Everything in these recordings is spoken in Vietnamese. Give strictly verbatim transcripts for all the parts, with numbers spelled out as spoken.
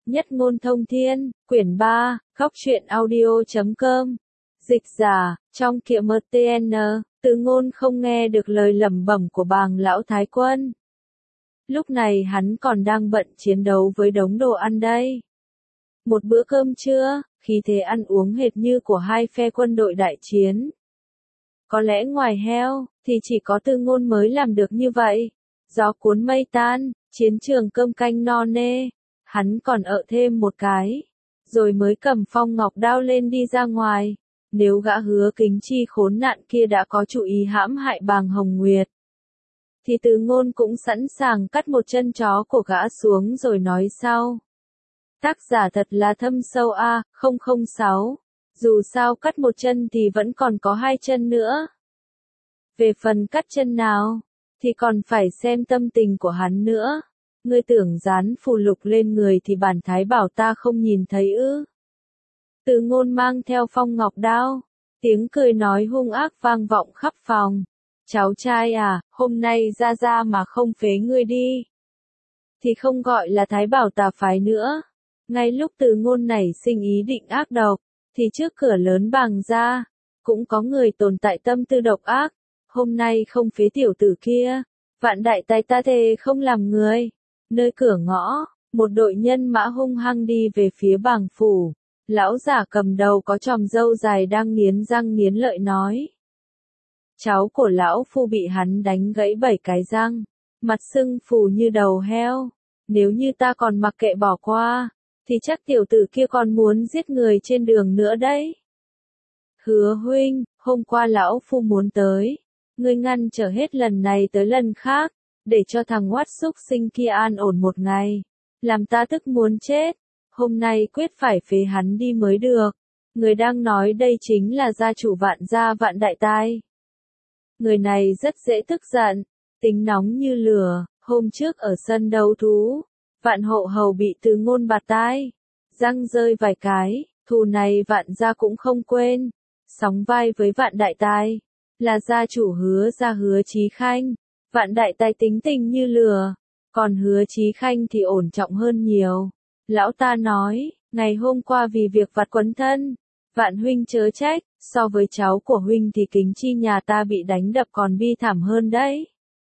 Nhất ngôn thông thiên, quyển ba, góc truyện audio chấm com. Dịch giả, trong Kiệm tê en, Từ Ngôn không nghe được lời lẩm bẩm của bàng lão thái quân. Lúc này hắn còn đang bận chiến đấu với đống đồ ăn đây. Một bữa cơm trưa, khí thế ăn uống hệt như của hai phe quân đội đại chiến. Có lẽ ngoài heo, thì chỉ có Từ Ngôn mới làm được như vậy. Gió cuốn mây tan, chiến trường cơm canh no nê. Hắn còn ợ thêm một cái, rồi mới cầm phong ngọc đao lên đi ra ngoài. Nếu gã Hứa Kính Chi khốn nạn kia đã có chủ ý hãm hại bàng Hồng Nguyệt, thì Từ Ngôn cũng sẵn sàng cắt một chân chó của gã xuống rồi nói sau. Tác giả thật là thâm sâu a, không không sáu. Dù sao cắt một chân thì vẫn còn có hai chân nữa. Về phần cắt chân nào, thì còn phải xem tâm tình của hắn nữa. Ngươi tưởng dán phù lục lên người thì bản thái bảo ta không nhìn thấy ư? Từ Ngôn mang theo phong ngọc đao, tiếng cười nói hung ác vang vọng khắp phòng. Cháu trai à, hôm nay ra ra mà không phế ngươi đi, thì không gọi là thái bảo tà phái nữa. Ngay lúc Từ Ngôn nảy sinh ý định ác độc, thì trước cửa lớn bàng gia, cũng có người tồn tại tâm tư độc ác. Hôm nay không phế tiểu tử kia, vạn đại tài ta thề không làm người. Nơi cửa ngõ, một đội nhân mã hung hăng đi về phía bàng phủ. Lão giả cầm đầu có chòm râu dài đang nghiến răng nghiến lợi nói. Cháu của lão phu bị hắn đánh gãy bảy cái răng, mặt sưng phù như đầu heo. Nếu như ta còn mặc kệ bỏ qua, thì chắc tiểu tử kia còn muốn giết người trên đường nữa đấy. Hứa huynh, hôm qua lão phu muốn tới, ngươi ngăn trở hết lần này tới lần khác, để cho thằng oát xúc sinh kia an ổn một ngày, làm ta tức muốn chết. Hôm nay quyết phải phế hắn đi mới được. Người đang nói đây chính là gia chủ Vạn gia Vạn Đại Tai. Người này rất dễ tức giận, tính nóng như lửa. Hôm trước ở sân đấu thú, Vạn Hộ Hầu bị Từ Ngôn bạt tai, răng rơi vài cái. Thù này Vạn gia cũng không quên. Sóng vai với Vạn Đại Tai, là gia chủ Hứa gia Hứa Chí Khanh. Vạn Đại Tai tính tình như lửa, còn Hứa Chí Khanh thì ổn trọng hơn nhiều. Lão ta nói, ngày hôm qua vì việc vặt quấn thân, Vạn huynh chớ trách, so với cháu của huynh thì Kính Chi nhà ta bị đánh đập còn bi thảm hơn đấy.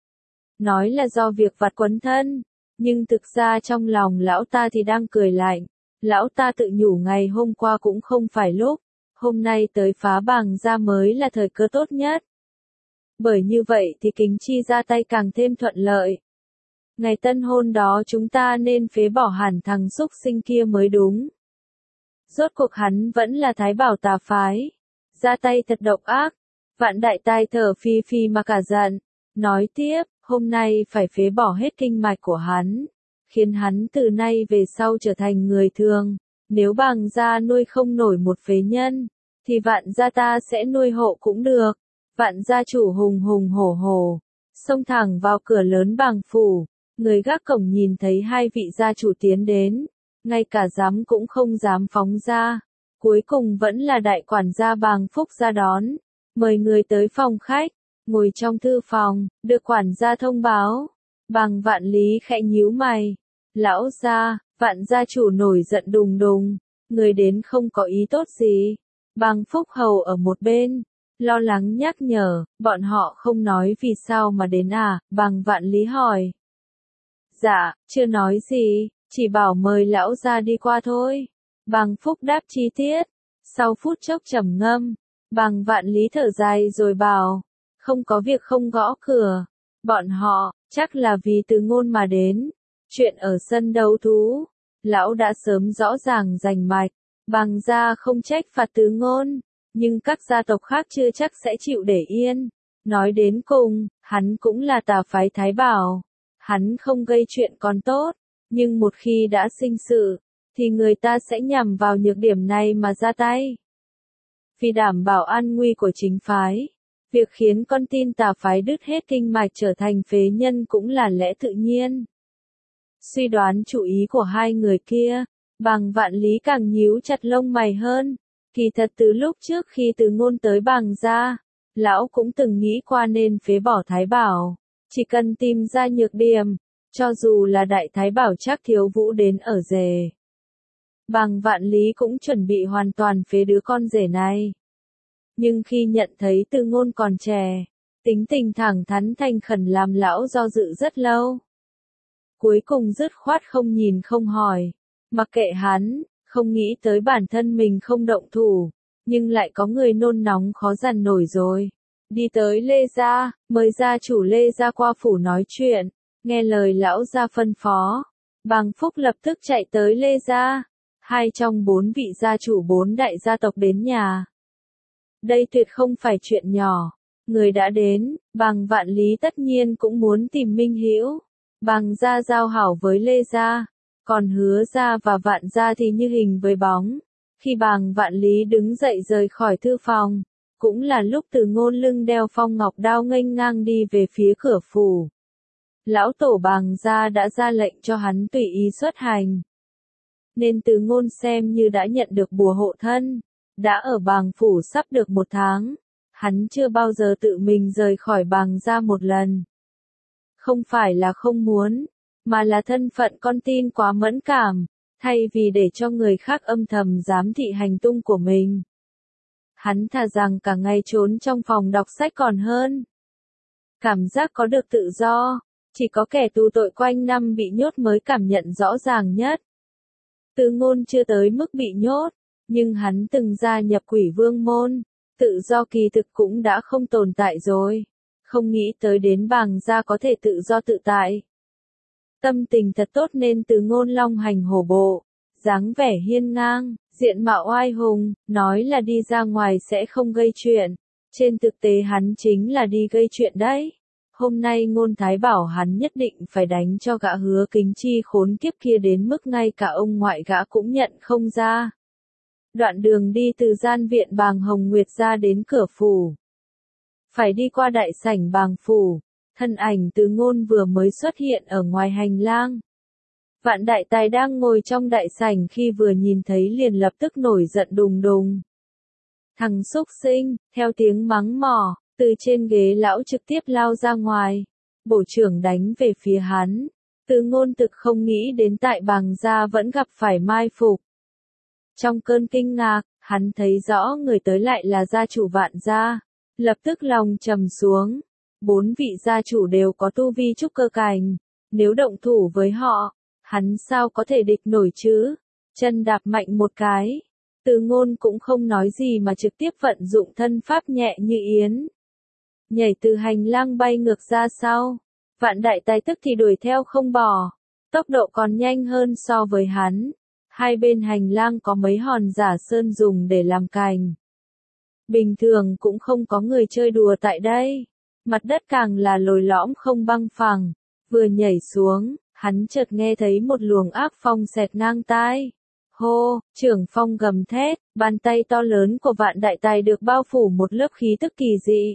Nói là do việc vặt quấn thân, nhưng thực ra trong lòng lão ta thì đang cười lạnh. Lão ta tự nhủ ngày hôm qua cũng không phải lúc, hôm nay tới phá bàng gia mới là thời cơ tốt nhất. Bởi như vậy thì Kính Chi ra tay càng thêm thuận lợi. Ngày tân hôn đó chúng ta nên phế bỏ hẳn thằng xúc sinh kia mới đúng. Rốt cuộc hắn vẫn là thái bảo tà phái. Ra tay thật độc ác. Vạn Đại Tai thở phi phi mà cả giận. Nói tiếp, hôm nay phải phế bỏ hết kinh mạch của hắn. Khiến hắn từ nay về sau trở thành người thường. Nếu bàng gia nuôi không nổi một phế nhân, thì vạn gia ta sẽ nuôi hộ cũng được. Vạn gia chủ hùng hùng hổ hổ, xông thẳng vào cửa lớn bàng phủ. Người gác cổng nhìn thấy hai vị gia chủ tiến đến, ngay cả dám cũng không dám phóng ra. Cuối cùng vẫn là đại quản gia bàng Phúc ra đón, mời người tới phòng khách, ngồi trong thư phòng, được quản gia thông báo. Bàng Vạn Lý khẽ nhíu mày. Lão gia, Vạn gia chủ nổi giận đùng đùng, người đến không có ý tốt gì. Bàng Phúc hầu ở một bên, lo lắng nhắc nhở, bọn họ không nói vì sao mà đến à. Bàng Vạn Lý hỏi. Dạ, chưa nói gì, chỉ bảo mời lão gia đi qua thôi. Bàng Phúc đáp chi tiết. Sau phút chốc trầm ngâm, Bàng Vạn Lý thở dài rồi bảo, không có việc không gõ cửa. Bọn họ, chắc là vì Từ Ngôn mà đến. Chuyện ở sân đấu thú, lão đã sớm rõ ràng rành mạch. Bàng gia không trách phạt Từ Ngôn, nhưng các gia tộc khác chưa chắc sẽ chịu để yên. Nói đến cùng, hắn cũng là tà phái thái bảo. Hắn không gây chuyện còn tốt, nhưng một khi đã sinh sự, thì người ta sẽ nhằm vào nhược điểm này mà ra tay. Vì đảm bảo an nguy của chính phái, việc khiến con tin tà phái đứt hết kinh mạch trở thành phế nhân cũng là lẽ tự nhiên. Suy đoán chủ ý của hai người kia, Bàng Vạn Lý càng nhíu chặt lông mày hơn. Kỳ thật từ lúc trước khi Từ Ngôn tới bàng gia, lão cũng từng nghĩ qua nên phế bỏ thái bảo. Chỉ cần tìm ra nhược điểm, cho dù là đại thái bảo chắc thiếu vũ đến ở rề, Bàng Vạn Lý cũng chuẩn bị hoàn toàn phế đứa con rể này. Nhưng khi nhận thấy Từ Ngôn còn trẻ, tính tình thẳng thắn thành khẩn làm lão do dự rất lâu. Cuối cùng dứt khoát không nhìn không hỏi, mặc kệ hắn, không nghĩ tới bản thân mình không động thủ, nhưng lại có người nôn nóng khó dằn nổi rồi. Đi tới Lê gia, mời gia chủ Lê gia qua phủ nói chuyện, nghe lời lão gia phân phó. Bàng Phúc lập tức chạy tới Lê gia, hai trong bốn vị gia chủ bốn đại gia tộc đến nhà. Đây tuyệt không phải chuyện nhỏ, người đã đến, Bàng Vạn Lý tất nhiên cũng muốn tìm minh hữu. Bàng gia giao hảo với Lê gia, còn Hứa gia và Vạn gia thì như hình với bóng. Khi Bàng Vạn Lý đứng dậy rời khỏi thư phòng, cũng là lúc Từ Ngôn lưng đeo phong ngọc đao nghênh ngang đi về phía cửa phủ. Lão tổ Bàng gia đã ra lệnh cho hắn tùy ý xuất hành, nên Từ Ngôn xem như đã nhận được bùa hộ thân. Đã ở Bàng phủ sắp được một tháng, hắn chưa bao giờ tự mình rời khỏi Bàng gia một lần. Không phải là không muốn, mà là thân phận con tin quá mẫn cảm, thay vì để cho người khác âm thầm giám thị hành tung của mình. Hắn thà rằng cả ngày trốn trong phòng đọc sách còn hơn. Cảm giác có được tự do, chỉ có kẻ tù tội quanh năm bị nhốt mới cảm nhận rõ ràng nhất. Từ Ngôn chưa tới mức bị nhốt, nhưng hắn từng gia nhập Quỷ Vương môn, tự do kỳ thực cũng đã không tồn tại rồi. Không nghĩ tới đến Bàng gia có thể tự do tự tại. Tâm tình thật tốt nên Từ Ngôn long hành hổ bộ, dáng vẻ hiên ngang, diện mạo oai hùng, nói là đi ra ngoài sẽ không gây chuyện. Trên thực tế hắn chính là đi gây chuyện đấy. Hôm nay Ngôn Thái bảo hắn nhất định phải đánh cho gã Hứa Kính Chi khốn kiếp kia đến mức ngay cả ông ngoại gã cũng nhận không ra. Đoạn đường đi từ gian viện Bàng Hồng Nguyệt ra đến cửa phủ. Phải đi qua đại sảnh Bàng phủ, thân ảnh Từ Ngôn vừa mới xuất hiện ở ngoài hành lang. Vạn Đại Tài đang ngồi trong đại sảnh khi vừa nhìn thấy liền lập tức nổi giận đùng đùng. Thằng xúc sinh, theo tiếng mắng mỏ, từ trên ghế lão trực tiếp lao ra ngoài, bổ chưởng đánh về phía hắn. Từ Ngôn thực không nghĩ đến tại Bàng gia vẫn gặp phải mai phục. Trong cơn kinh ngạc, hắn thấy rõ người tới lại là gia chủ Vạn gia, lập tức lòng trầm xuống. Bốn vị gia chủ đều có tu vi trúc cơ cảnh, nếu động thủ với họ, hắn sao có thể địch nổi chứ? Chân đạp mạnh một cái, Từ Ngôn cũng không nói gì mà trực tiếp vận dụng thân pháp nhẹ như yến. Nhảy từ hành lang bay ngược ra sau, Vạn Đại Tài tức thì đuổi theo không bỏ, tốc độ còn nhanh hơn so với hắn. Hai bên hành lang có mấy hòn giả sơn dùng để làm cành. Bình thường cũng không có người chơi đùa tại đây. Mặt đất càng là lồi lõm không băng phẳng. Vừa nhảy xuống, hắn chợt nghe thấy một luồng ác phong xẹt ngang tai. Hô, trưởng phong gầm thét, bàn tay to lớn của Vạn Đại Tài được bao phủ một lớp khí tức kỳ dị.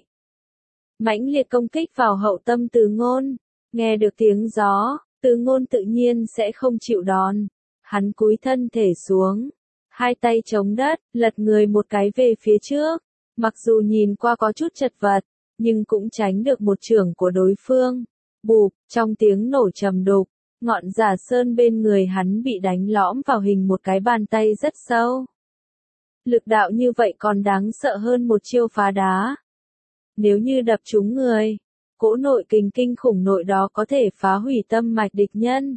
Mãnh liệt công kích vào hậu tâm Từ Ngôn. Nghe được tiếng gió, Từ Ngôn tự nhiên sẽ không chịu đòn. Hắn cúi thân thể xuống, hai tay chống đất, lật người một cái về phía trước. Mặc dù nhìn qua có chút chật vật, nhưng cũng tránh được một chưởng của đối phương. Bụp, trong tiếng nổ trầm đục, ngọn giả sơn bên người hắn bị đánh lõm vào hình một cái bàn tay rất sâu. Lực đạo như vậy còn đáng sợ hơn một chiêu phá đá. Nếu như đập trúng người, cỗ nội kình kinh khủng nội đó có thể phá hủy tâm mạch địch nhân.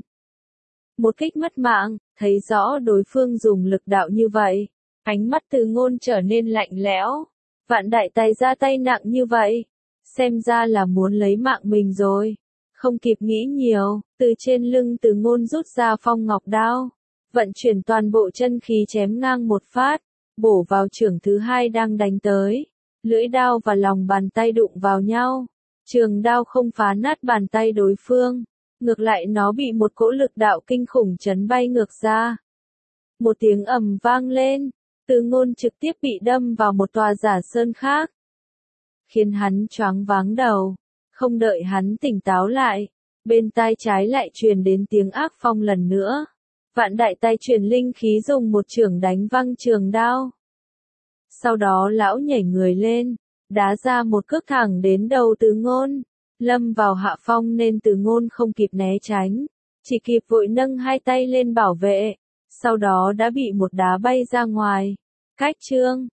Một kích mất mạng, thấy rõ đối phương dùng lực đạo như vậy, ánh mắt Từ Ngôn trở nên lạnh lẽo. Vạn Đại Tài ra tay nặng như vậy, xem ra là muốn lấy mạng mình rồi. Không kịp nghĩ nhiều, từ trên lưng Từ Ngôn rút ra phong ngọc đao, vận chuyển toàn bộ chân khí chém ngang một phát, bổ vào chưởng thứ hai đang đánh tới. Lưỡi đao và lòng bàn tay đụng vào nhau, trường đao không phá nát bàn tay đối phương. Ngược lại nó bị một cỗ lực đạo kinh khủng chấn bay ngược ra. Một tiếng ầm vang lên, Từ Ngôn trực tiếp bị đâm vào một tòa giả sơn khác, khiến hắn choáng váng đầu. Không đợi hắn tỉnh táo lại, bên tai trái lại truyền đến tiếng ác phong lần nữa. Vạn Đại Tài truyền linh khí dùng một chưởng đánh văng trường đao. Sau đó lão nhảy người lên, đá ra một cước thẳng đến đầu Từ Ngôn. Lâm vào hạ phong nên Từ Ngôn không kịp né tránh, chỉ kịp vội nâng hai tay lên bảo vệ. sau đó đã bị một đá bay ra ngoài. Cách chương